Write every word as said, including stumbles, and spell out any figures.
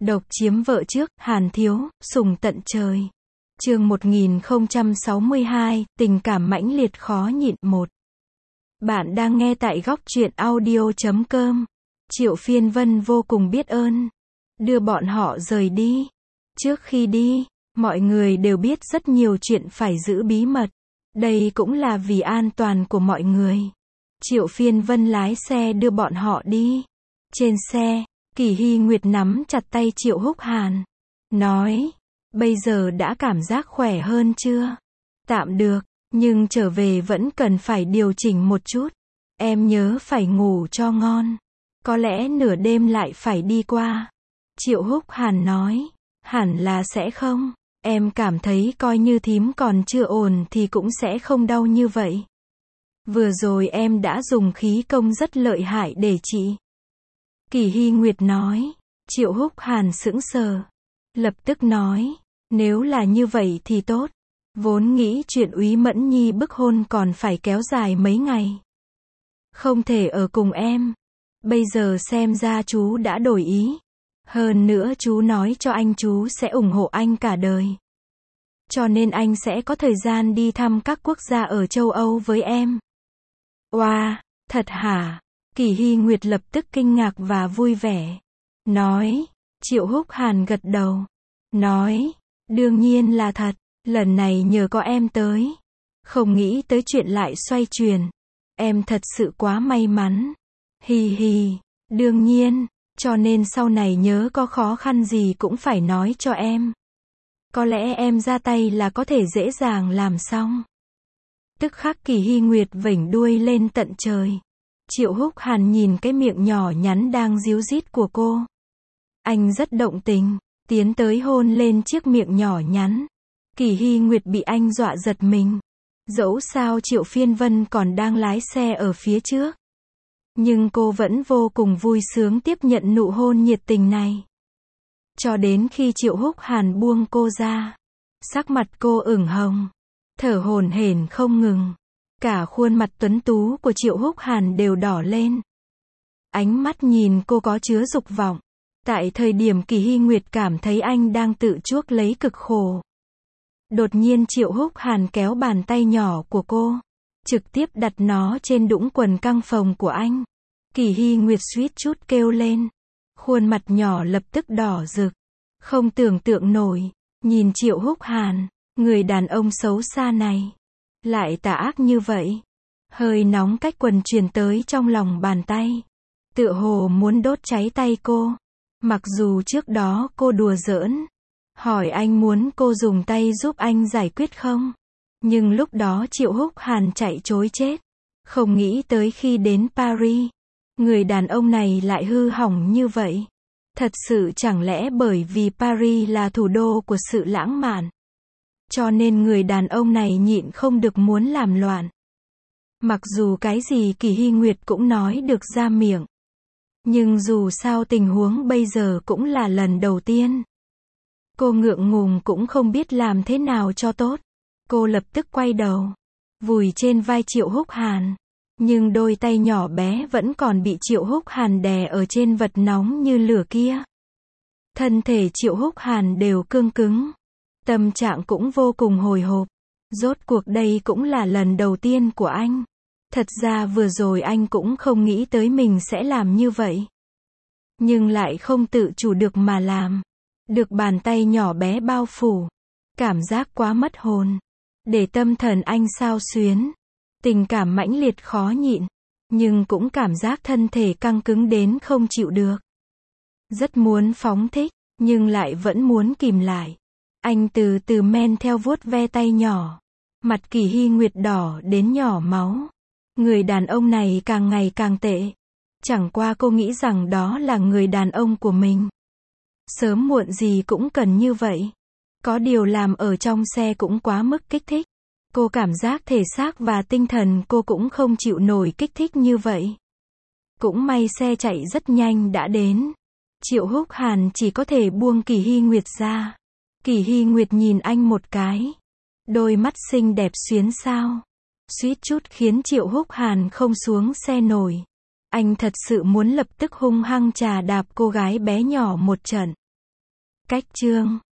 Độc chiếm vợ trước, Hàn Thiếu, sủng tận trời. Chương một nghìn không trăm sáu mươi hai, tình cảm mãnh liệt khó nhịn một. Bạn đang nghe tại góc truyện audio chấm com. Triệu Phiên Vân vô cùng biết ơn. Đưa bọn họ rời đi. Trước khi đi, mọi người đều biết rất nhiều chuyện phải giữ bí mật. Đây cũng là vì an toàn của mọi người. Triệu Phiên Vân lái xe đưa bọn họ đi. Trên xe, Kỳ Hy Nguyệt nắm chặt tay Triệu Húc Hàn. Nói, bây giờ đã cảm giác khỏe hơn chưa? Tạm được, nhưng trở về vẫn cần phải điều chỉnh một chút. Em nhớ phải ngủ cho ngon. Có lẽ nửa đêm lại phải đi qua. Triệu Húc Hàn nói, hẳn là sẽ không. Em cảm thấy coi như thím còn chưa ổn thì cũng sẽ không đau như vậy. Vừa rồi em đã dùng khí công rất lợi hại để trị. Kỳ Hy Nguyệt nói. Triệu Húc Hàn sững sờ. Lập tức nói, nếu là như vậy thì tốt. Vốn nghĩ chuyện Úy Mẫn Nhi bức hôn còn phải kéo dài mấy ngày. Không thể ở cùng em. Bây giờ xem ra chú đã đổi ý. Hơn nữa chú nói cho anh chú sẽ ủng hộ anh cả đời. Cho nên anh sẽ có thời gian đi thăm các quốc gia ở châu Âu với em. Oa, wow, thật hả? Kỳ Hy Nguyệt lập tức kinh ngạc và vui vẻ. Nói, Triệu Húc Hàn gật đầu. Nói, đương nhiên là thật, lần này nhờ có em tới. Không nghĩ tới chuyện lại xoay chuyển. Em thật sự quá may mắn. Hi hi, đương nhiên, cho nên sau này nhớ có khó khăn gì cũng phải nói cho em. Có lẽ em ra tay là có thể dễ dàng làm xong. Tức khắc Kỳ Hy Nguyệt vểnh đuôi lên tận trời. Triệu Húc Hàn nhìn cái miệng nhỏ nhắn đang díu dít của cô. Anh rất động tình, tiến tới hôn lên chiếc miệng nhỏ nhắn. Kỳ Hy Nguyệt bị anh dọa giật mình. Dẫu sao Triệu Phiên Vân còn đang lái xe ở phía trước. Nhưng cô vẫn vô cùng vui sướng tiếp nhận nụ hôn nhiệt tình này. Cho đến khi Triệu Húc Hàn buông cô ra. Sắc mặt cô ửng hồng. Thở hổn hển không ngừng. Cả khuôn mặt tuấn tú của Triệu Húc Hàn đều đỏ lên. Ánh mắt nhìn cô có chứa dục vọng. Tại thời điểm Kỳ Hy Nguyệt cảm thấy anh đang tự chuốc lấy cực khổ. Đột nhiên Triệu Húc Hàn kéo bàn tay nhỏ của cô. Trực tiếp đặt nó trên đũng quần căng phồng của anh. Kỳ Hy Nguyệt suýt chút kêu lên. Khuôn mặt nhỏ lập tức đỏ rực. Không tưởng tượng nổi. Nhìn Triệu Húc Hàn, người đàn ông xấu xa này. Lại tà ác như vậy. Hơi nóng cách quần truyền tới trong lòng bàn tay. Tựa hồ muốn đốt cháy tay cô. Mặc dù trước đó cô đùa giỡn. Hỏi anh muốn cô dùng tay giúp anh giải quyết không? Nhưng lúc đó Triệu Húc Hàn chạy trối chết. Không nghĩ tới khi đến Paris. Người đàn ông này lại hư hỏng như vậy. Thật sự chẳng lẽ bởi vì Paris là thủ đô của sự lãng mạn. Cho nên người đàn ông này nhịn không được muốn làm loạn. Mặc dù cái gì Kỳ Hy Nguyệt cũng nói được ra miệng. Nhưng dù sao tình huống bây giờ cũng là lần đầu tiên. Cô ngượng ngùng cũng không biết làm thế nào cho tốt. Cô lập tức quay đầu. Vùi trên vai Triệu Húc Hàn. Nhưng đôi tay nhỏ bé vẫn còn bị Triệu Húc Hàn đè ở trên vật nóng như lửa kia. Thân thể Triệu Húc Hàn đều cương cứng. Tâm trạng cũng vô cùng hồi hộp. Rốt cuộc đây cũng là lần đầu tiên của anh. Thật ra vừa rồi anh cũng không nghĩ tới mình sẽ làm như vậy. Nhưng lại không tự chủ được mà làm. Được bàn tay nhỏ bé bao phủ. Cảm giác quá mất hồn. Để tâm thần anh xao xuyến. Tình cảm mãnh liệt khó nhịn. Nhưng cũng cảm giác thân thể căng cứng đến không chịu được. Rất muốn phóng thích. Nhưng lại vẫn muốn kìm lại. Anh từ từ men theo vuốt ve tay nhỏ. Mặt Kỳ Hy Nguyệt đỏ đến nhỏ máu. Người đàn ông này càng ngày càng tệ. Chẳng qua cô nghĩ rằng đó là người đàn ông của mình. Sớm muộn gì cũng cần như vậy. Có điều làm ở trong xe cũng quá mức kích thích. Cô cảm giác thể xác và tinh thần cô cũng không chịu nổi kích thích như vậy. Cũng may xe chạy rất nhanh đã đến. Triệu Húc Hàn chỉ có thể buông Kỳ Hy Nguyệt ra. Kỳ Hy Nguyệt nhìn anh một cái. Đôi mắt xinh đẹp xuyến sao. Suýt chút khiến Triệu Húc Hàn không xuống xe nổi. Anh thật sự muốn lập tức hung hăng chà đạp cô gái bé nhỏ một trận. Cách chương